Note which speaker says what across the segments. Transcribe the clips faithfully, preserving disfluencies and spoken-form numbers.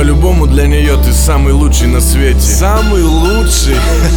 Speaker 1: По-любому для нее ты самый лучший на свете. Самый лучший.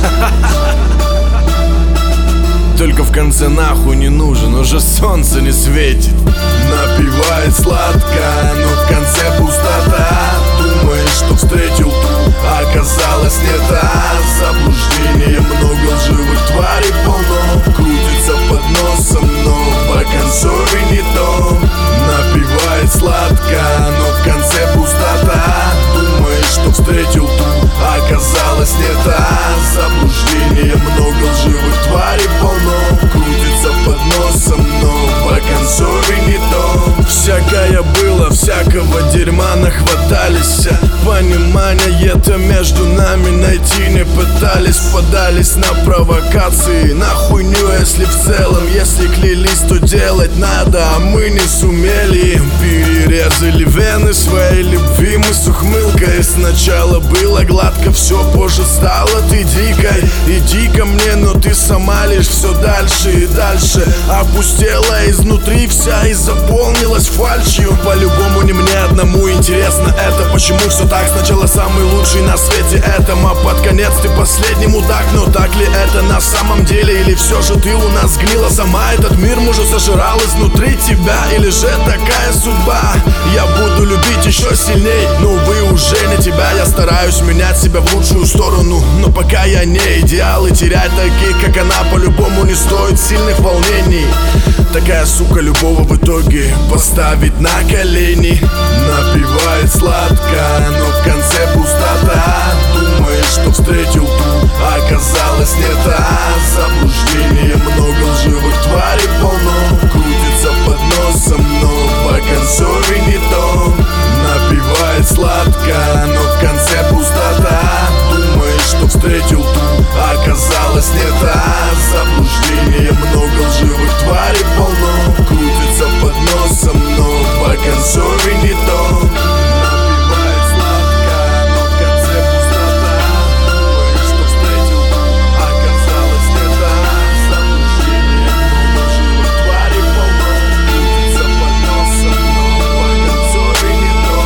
Speaker 1: Только в конце нахуй не нужен, уже солнце не светит. Напивает сладко, но в конце пустота. Думаешь, что встретил ту, а оказалось не та. Заблуждение, много лживых тварей полно. Крутится под носом, но по концу и не то. Напивает сладко, но в конце пустота. Думаешь, что встретил ту, а оказалось не та. Заблуждение, много лживых тварей полно. Крутится под носом, но по концу и не то. Всякое было, всякого дерьма нахватались. Понимание-то между нами найти не пытались. Подались на провокации, на хуйню, если в целом. Если клялись, то делать надо, а мы не сумели. Перерезали вены своей любви мы с ухмылкой. Сначала было гладко, все позже стало ты дикой. Иди ко мне, но ты сама лишь все дальше и дальше. Опустела изнутри вся и заполнилась фальшью. По-любому не мне одному интересно это. Почему все так? Сначала самый лучший на свете этом, а под конец ты последний мудак. Но так ли это на самом деле? Или все же ты у нас гнила сама? Этот мир, может, сожрал изнутри тебя? Или же такая судьба? Я буду любить еще сильней, но увы, уже не тебя. Я стараюсь менять себя в лучшую сторону, но пока я не идеал. И терять таких, как она, по-любому не стоит сильных волнений. Такая сука любого в итоге поставить на колени. Напивает сладко, но в конце пустота. Думаешь, что встретил ту, а оказалось не та. Заблуждение, много лживых тварей полно. Крутится под носом, но по концу и не то. Напивает сладко, но в конце пустота. Думаешь, что встретил ту, а оказалось не та. Заблуждение, много лживых тварей полно. Крутится под носом, но по концу и не то. Напивает сладко, но в конце пустота. Думаешь, что встретил ту, а оказалось не та. Заблуждение, много лживых тварей полно. Крутится под носом, но по концу и не то.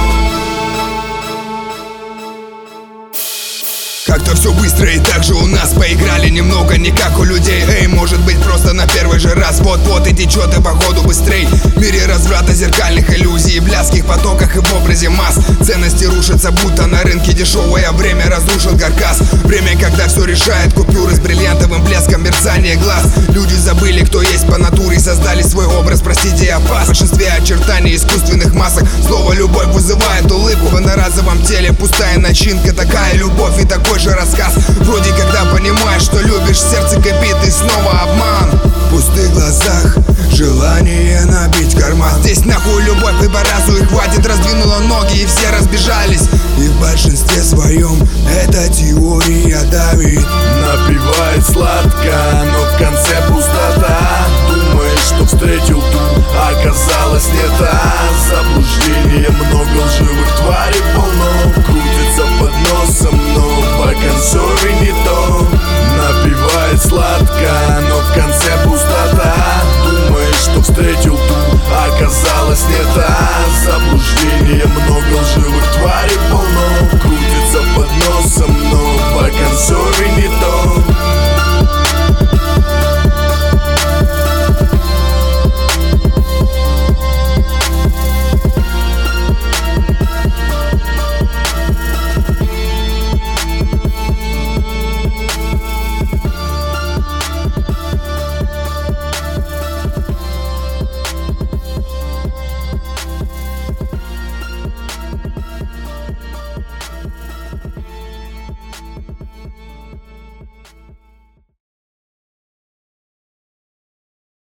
Speaker 2: Как-то все быстро и так же у нас. Поиграли немного не как у людей. Эй, может быть просто на первый же раз. Вот-вот и течет и походу быстрей. В мире разврата, зеркальных иллюзий, в блядских потоках и в образе масс. Ценности рушатся, будто на рынке дешевое время разрушил каркас. Время, когда все решает купюры с бриллиантовым блеском, мерцание глаз. Люди забыли, кто есть по натуре, создали свой образ, простите, я пас. В большинстве очертаний искусственных масок слово «любовь» вызывает улыбку. В одноразовом теле пустая начинка. Такая любовь и такой же рассказ. Вроде когда понимаешь, что любишь, сердце кипит и снова обман. В пустых глазах желание набить карман. Здесь нахуй любовь и по разу и хватит. Раздвинула ноги и все разбежались. И в большинстве своем эта теория давит.
Speaker 1: Напивает сладко, но в конце пустота. Думаешь, что встретил